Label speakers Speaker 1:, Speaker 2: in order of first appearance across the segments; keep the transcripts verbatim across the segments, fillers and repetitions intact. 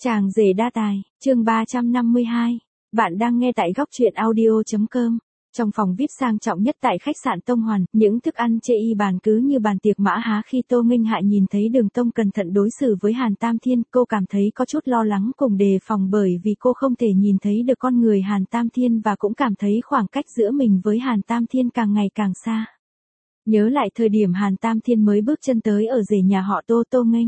Speaker 1: Chàng rể đa tài, chương ba trăm năm mươi hai. Bạn đang nghe tại góc truyện audio.com. Trong phòng vi ai pi sang trọng nhất tại khách sạn Tông Hoàn, những thức ăn chê y bàn cứ như bàn tiệc mã há khi Tô Nghênh Hạ nhìn thấy Đường Tông cẩn thận đối xử với Hàn Tam Thiên, cô cảm thấy có chút lo lắng cùng đề phòng bởi vì cô không thể nhìn thấy được con người Hàn Tam Thiên và cũng cảm thấy khoảng cách giữa mình với Hàn Tam Thiên càng ngày càng xa. Nhớ lại thời điểm Hàn Tam Thiên mới bước chân tới ở rể nhà họ Tô Tô Nghênh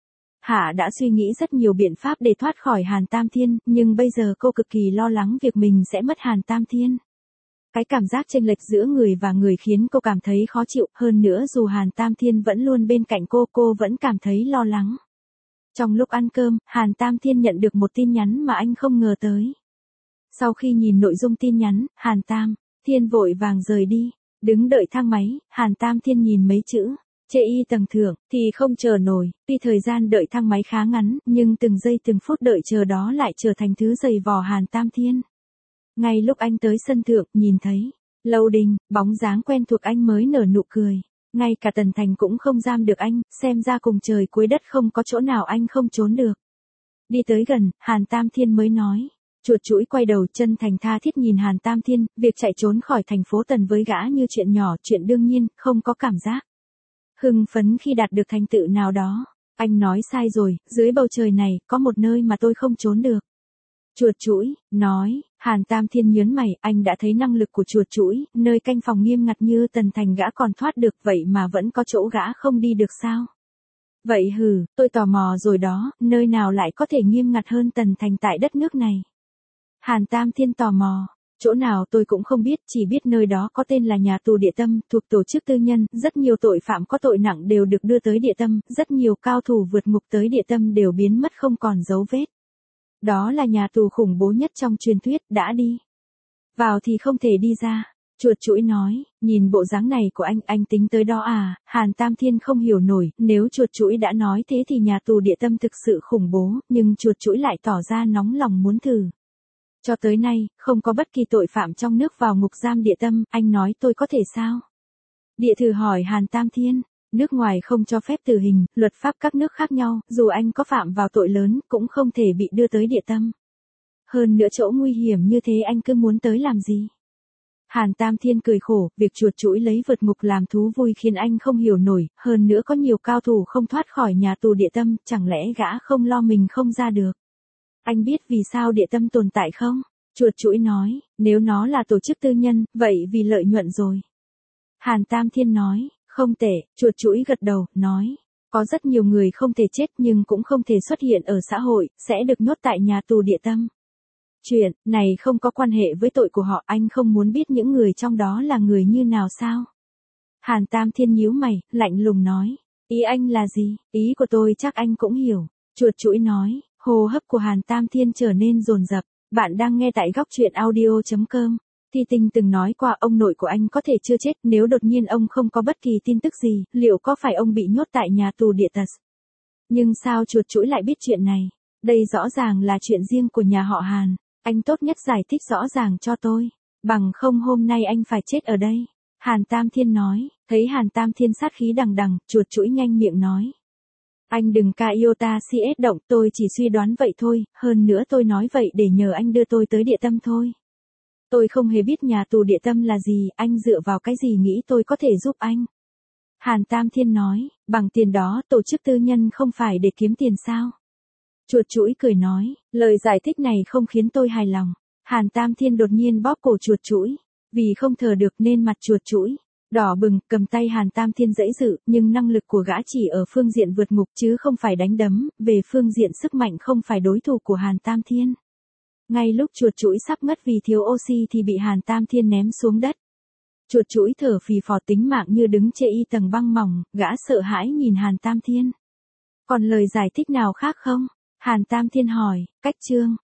Speaker 1: Hạ đã suy nghĩ rất nhiều biện pháp để thoát khỏi Hàn Tam Thiên, nhưng bây giờ cô cực kỳ lo lắng việc mình sẽ mất Hàn Tam Thiên. Cái cảm giác chênh lệch giữa người và người khiến cô cảm thấy khó chịu, hơn nữa dù Hàn Tam Thiên vẫn luôn bên cạnh cô, cô vẫn cảm thấy lo lắng. Trong lúc ăn cơm, Hàn Tam Thiên nhận được một tin nhắn mà anh không ngờ tới. Sau khi nhìn nội dung tin nhắn, Hàn Tam Thiên vội vàng rời đi, đứng đợi thang máy, Hàn Tam Thiên nhìn mấy chữ chê y tầng thượng, thì không chờ nổi, tuy thời gian đợi thang máy khá ngắn, nhưng từng giây từng phút đợi chờ đó lại trở thành thứ dày vò Hàn Tam Thiên. Ngay lúc anh tới sân thượng, nhìn thấy Lâu Đình, bóng dáng quen thuộc anh mới nở nụ cười. Ngay cả Tần Thành cũng không giam được anh, xem ra cùng trời cuối đất không có chỗ nào anh không trốn được. Đi tới gần, Hàn Tam Thiên mới nói. Chuột chũi quay đầu, chân thành tha thiết nhìn Hàn Tam Thiên, việc chạy trốn khỏi thành phố Tần với gã như chuyện nhỏ, chuyện đương nhiên, không có cảm giác hưng phấn khi đạt được thành tựu nào đó. Anh nói sai rồi, dưới bầu trời này, có một nơi mà tôi không trốn được. Chuột chũi, nói, Hàn Tam Thiên nhớn mày, anh đã thấy năng lực của chuột chũi, nơi canh phòng nghiêm ngặt như Tần Thành gã còn thoát được, vậy mà vẫn có chỗ gã không đi được sao? Vậy hừ, tôi tò mò rồi đó, nơi nào lại có thể nghiêm ngặt hơn Tần Thành tại đất nước này? Hàn Tam Thiên tò mò. Chỗ nào tôi cũng không biết, chỉ biết nơi đó có tên là nhà tù Địa Tâm, thuộc tổ chức tư nhân, rất nhiều tội phạm có tội nặng đều được đưa tới Địa Tâm, rất nhiều cao thủ vượt ngục tới Địa Tâm đều biến mất không còn dấu vết. Đó là nhà tù khủng bố nhất trong truyền thuyết, đã đi vào thì không thể đi ra. Chuột chũi nói, nhìn bộ dáng này của anh, anh tính tới đó à? Hàn Tam Thiên không hiểu nổi, nếu chuột chũi đã nói thế thì nhà tù Địa Tâm thực sự khủng bố, nhưng chuột chũi lại tỏ ra nóng lòng muốn thử. Cho tới nay, không có bất kỳ tội phạm trong nước vào ngục giam Địa Tâm, anh nói tôi có thể sao? Địa Thử hỏi Hàn Tam Thiên, nước ngoài không cho phép tử hình, luật pháp các nước khác nhau, dù anh có phạm vào tội lớn, cũng không thể bị đưa tới Địa Tâm. Hơn nữa chỗ nguy hiểm như thế anh cứ muốn tới làm gì? Hàn Tam Thiên cười khổ, việc chuột chũi lấy vượt ngục làm thú vui khiến anh không hiểu nổi, hơn nữa có nhiều cao thủ không thoát khỏi nhà tù Địa Tâm, chẳng lẽ gã không lo mình không ra được? Anh biết vì sao Địa Tâm tồn tại không? Chuột chũi nói, nếu nó là tổ chức tư nhân, vậy vì lợi nhuận rồi. Hàn Tam Thiên nói, không tệ, chuột chũi gật đầu, nói, có rất nhiều người không thể chết nhưng cũng không thể xuất hiện ở xã hội, sẽ được nhốt tại nhà tù Địa Tâm. Chuyện này không có quan hệ với tội của họ, anh không muốn biết những người trong đó là người như nào sao? Hàn Tam Thiên nhíu mày, lạnh lùng nói, ý anh là gì? Ý của tôi chắc anh cũng hiểu. Chuột chũi nói. Hô hấp của Hàn Tam Thiên trở nên dồn dập. Bạn đang nghe tại góc truyện audio.com. Thi Tinh từng nói qua ông nội của anh có thể chưa chết, nếu đột nhiên ông không có bất kỳ tin tức gì, liệu có phải ông bị nhốt tại nhà tù Địa Tật? Nhưng sao chuột chũi lại biết chuyện này? Đây rõ ràng là chuyện riêng của nhà họ Hàn. Anh tốt nhất giải thích rõ ràng cho tôi. Bằng không hôm nay anh phải chết ở đây. Hàn Tam Thiên nói. Thấy Hàn Tam Thiên sát khí đằng đằng, chuột chũi nhanh miệng nói. Anh đừng ca iota si ét động, tôi chỉ suy đoán vậy thôi, hơn nữa tôi nói vậy để nhờ anh đưa tôi tới Địa Tâm thôi. Tôi không hề biết nhà tù Địa Tâm là gì, anh dựa vào cái gì nghĩ tôi có thể giúp anh? Hàn Tam Thiên nói, bằng tiền đó tổ chức tư nhân không phải để kiếm tiền sao? Chuột chũi cười nói, lời giải thích này không khiến tôi hài lòng. Hàn Tam Thiên đột nhiên bóp cổ chuột chũi, vì không thở được nên mặt chuột chũi đỏ bừng, cầm tay Hàn Tam Thiên dãy dự, nhưng năng lực của gã chỉ ở phương diện vượt ngục chứ không phải đánh đấm, về phương diện sức mạnh không phải đối thủ của Hàn Tam Thiên. Ngay lúc chuột chũi sắp ngất vì thiếu oxy thì bị Hàn Tam Thiên ném xuống đất. Chuột chũi thở phì phò tính mạng như đứng chê y tầng băng mỏng, gã sợ hãi nhìn Hàn Tam Thiên. Còn lời giải thích nào khác không? Hàn Tam Thiên hỏi, cách chương.